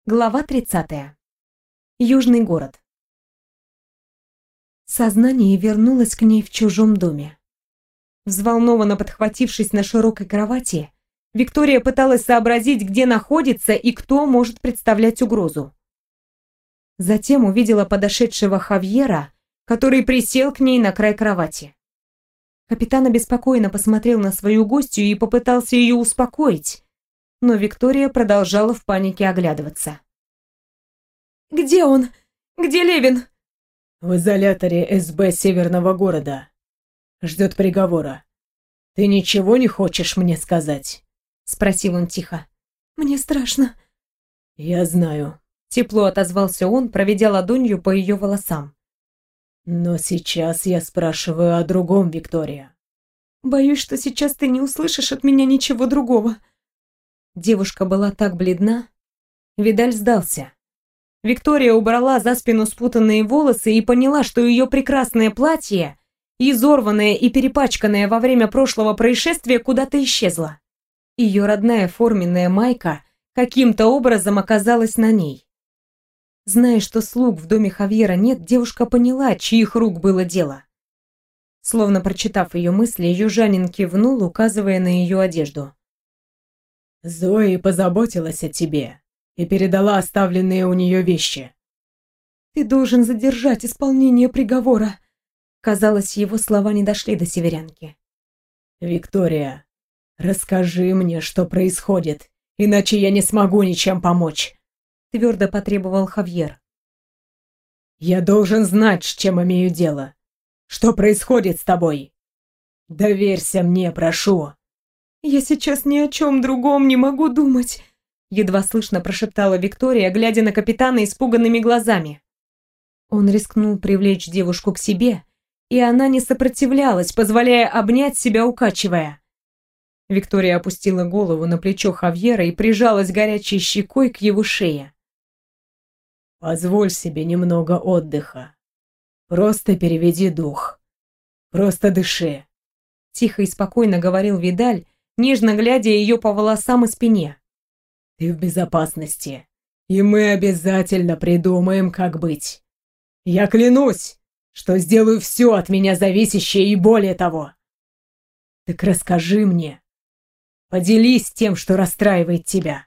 Глава 30. Южный город. Сознание вернулось к ней в чужом доме. Взволнованно подхватившись на широкой кровати, Виктория пыталась сообразить, где находится и кто может представлять угрозу. Затем увидела подошедшего Хавьера, который присел к ней на край кровати. Капитан обеспокоенно посмотрел на свою гостью и попытался ее успокоить, но Виктория продолжала в панике оглядываться. «Где он? Где Левин?» В изоляторе СБ Северного города. Ждет приговора. Ты ничего не хочешь мне сказать? Спросил он тихо. «Мне страшно». Я знаю. Тепло отозвался он, проведя ладонью по ее волосам. Но сейчас я спрашиваю о другом, Виктория. Боюсь, что сейчас ты не услышишь от меня ничего другого. Девушка была так бледна. Видаль сдался. Виктория убрала за спину спутанные волосы и поняла, что ее прекрасное платье, изорванное и перепачканное во время прошлого происшествия, куда-то исчезло. Ее родная форменная майка каким-то образом оказалась на ней. Зная, что слуг в доме Хавьера нет, девушка поняла, чьих рук было дело. Словно прочитав ее мысли, южанин кивнул, указывая на ее одежду. Зои позаботилась о тебе и передала оставленные у нее вещи. «Ты должен задержать исполнение приговора». Казалось, его слова не дошли до северянки. Виктория, расскажи мне, что происходит, иначе я не смогу ничем помочь. Твердо потребовал Хавьер. Я должен знать, с чем имею дело. Что происходит с тобой? Доверься мне, прошу. «Я сейчас ни о чем другом не могу думать», едва слышно прошептала Виктория, глядя на капитана испуганными глазами. Он рискнул привлечь девушку к себе, и она не сопротивлялась, позволяя обнять себя, укачивая. Виктория опустила голову на плечо Хавьера и прижалась горячей щекой к его шее. Позволь себе немного отдыха. Просто переведи дух. Просто дыши. Тихо и спокойно говорил Видаль, нежно глядя ее по волосам и спине. Ты в безопасности, и мы обязательно придумаем, как быть. Я клянусь, что сделаю все от меня зависящее и более того. Так расскажи мне. Поделись тем, что расстраивает тебя.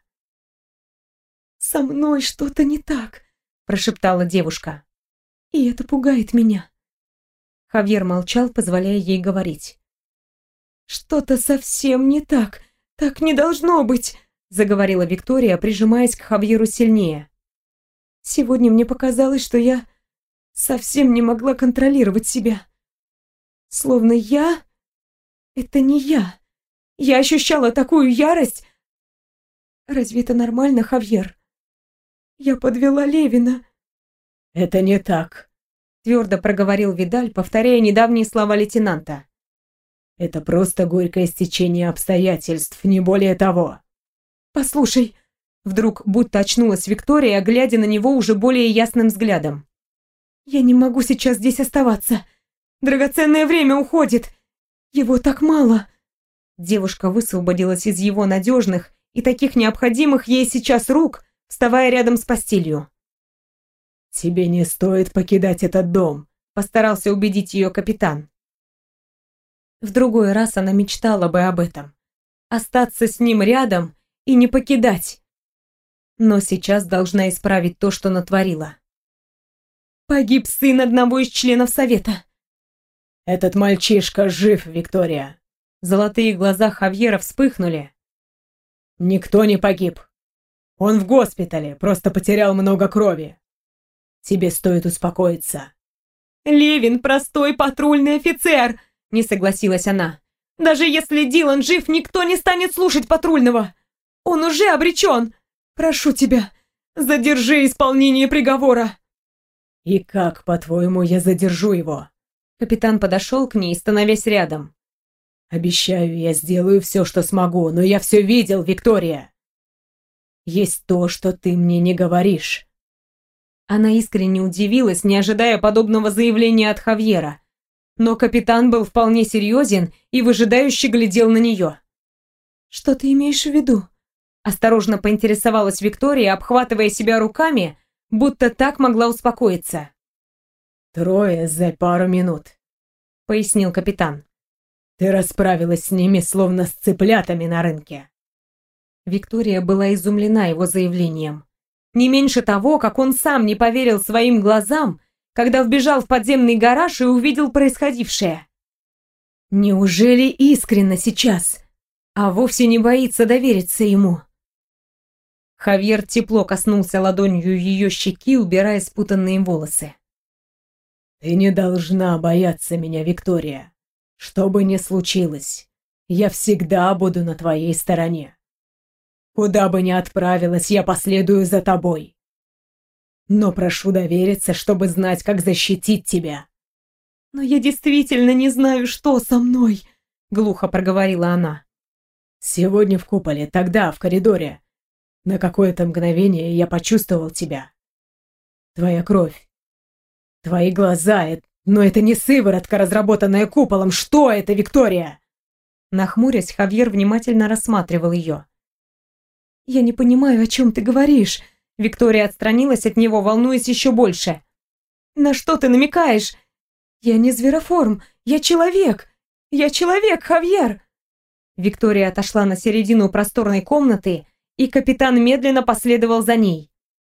«Со мной что-то не так», – прошептала девушка. «И это пугает меня». Хавьер молчал, позволяя ей говорить. «Что-то совсем не так. Так не должно быть», – заговорила Виктория, прижимаясь к Хавьеру сильнее. «Сегодня мне показалось, что я совсем не могла контролировать себя. Словно я – это не я. Я ощущала такую ярость. Разве это нормально, Хавьер? Я подвела Левина». Это не так, твердо проговорил Видаль, повторяя недавние слова лейтенанта. Это просто горькое стечение обстоятельств, не более того. «Послушай», вдруг будто очнулась Виктория, глядя на него уже более ясным взглядом. «Я не могу сейчас здесь оставаться. Драгоценное время уходит. Его так мало». Девушка высвободилась из его надежных и таких необходимых ей сейчас рук, вставая рядом с постелью. «Тебе не стоит покидать этот дом», — постарался убедить ее капитан. В другой раз она мечтала бы об этом. Остаться с ним рядом и не покидать. Но сейчас должна исправить то, что натворила. Погиб сын одного из членов совета. Этот мальчишка жив, Виктория. Золотые глаза Хавьера вспыхнули. Никто не погиб. Он в госпитале, просто потерял много крови. Тебе стоит успокоиться. Левин простой патрульный офицер, не согласилась она. Даже если Дилан жив, никто не станет слушать патрульного. Он уже обречен. Прошу тебя, задержи исполнение приговора. И как, по-твоему, я задержу его? Капитан подошел к ней, становясь рядом. Обещаю, я сделаю все, что смогу, но я все видел, Виктория. Есть то, что ты мне не говоришь. Она искренне удивилась, не ожидая подобного заявления от Хавьера. Но капитан был вполне серьезен и выжидающе глядел на нее. «Что ты имеешь в виду?» Осторожно поинтересовалась Виктория, обхватывая себя руками, будто так могла успокоиться. «Трое за пару минут», — пояснил капитан. «Ты расправилась с ними, словно с цыплятами на рынке». Виктория была изумлена его заявлением. Не меньше того, как он сам не поверил своим глазам, когда вбежал в подземный гараж и увидел происходившее. Неужели искренне сейчас, а вовсе не боится довериться ему? Хавьер тепло коснулся ладонью ее щеки, убирая спутанные волосы. «Ты не должна бояться меня, Виктория. Что бы ни случилось, я всегда буду на твоей стороне. Куда бы ни отправилась, я последую за тобой. Но прошу довериться, чтобы знать, как защитить тебя». «Но я действительно не знаю, что со мной», — глухо проговорила она. «Сегодня в куполе, тогда, в коридоре. На какое-то мгновение я почувствовал тебя. Твоя кровь. Твои глаза. Но это не сыворотка, разработанная куполом. Что это, Виктория?» Нахмурясь, Хавьер внимательно рассматривал ее. «Я не понимаю, о чем ты говоришь». Виктория отстранилась от него, волнуясь еще больше. «На что ты намекаешь? Я не звероформ, я человек. Я человек, Хавьер!» Виктория отошла на середину просторной комнаты, и капитан медленно последовал за ней.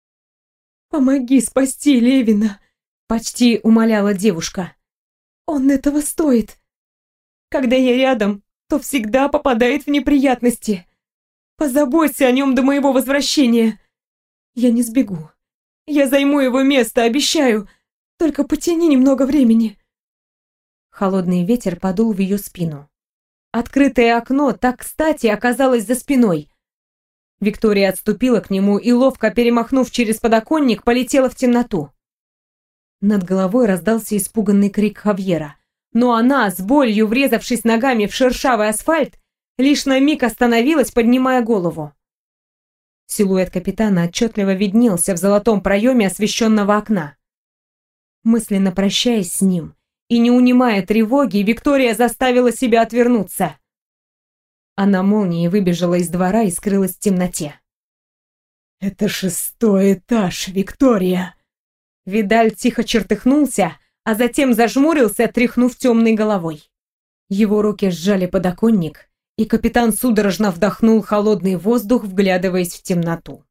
«Помоги спасти Левина», — почти умоляла девушка. «Он этого стоит. Когда я рядом, то всегда попадает в неприятности. Позаботься о нем до моего возвращения. Я не сбегу. Я займу его место, обещаю. Только потяни немного времени». Холодный ветер подул в ее спину. Открытое окно так кстати оказалось за спиной. Виктория отступила к нему и, ловко перемахнув через подоконник, полетела в темноту. Над головой раздался испуганный крик Хавьера. Но она, с болью врезавшись ногами в шершавый асфальт, лишь на миг остановилась, поднимая голову. Силуэт капитана отчетливо виднелся в золотом проеме освещенного окна. Мысленно прощаясь с ним и не унимая тревоги, Виктория заставила себя отвернуться. Она молнией выбежала из двора и скрылась в темноте. «Это 6-й этаж, Виктория!» Видаль тихо чертыхнулся, а затем зажмурился, тряхнув темной головой. Его руки сжали подоконник, и капитан судорожно вдохнул холодный воздух, вглядываясь в темноту.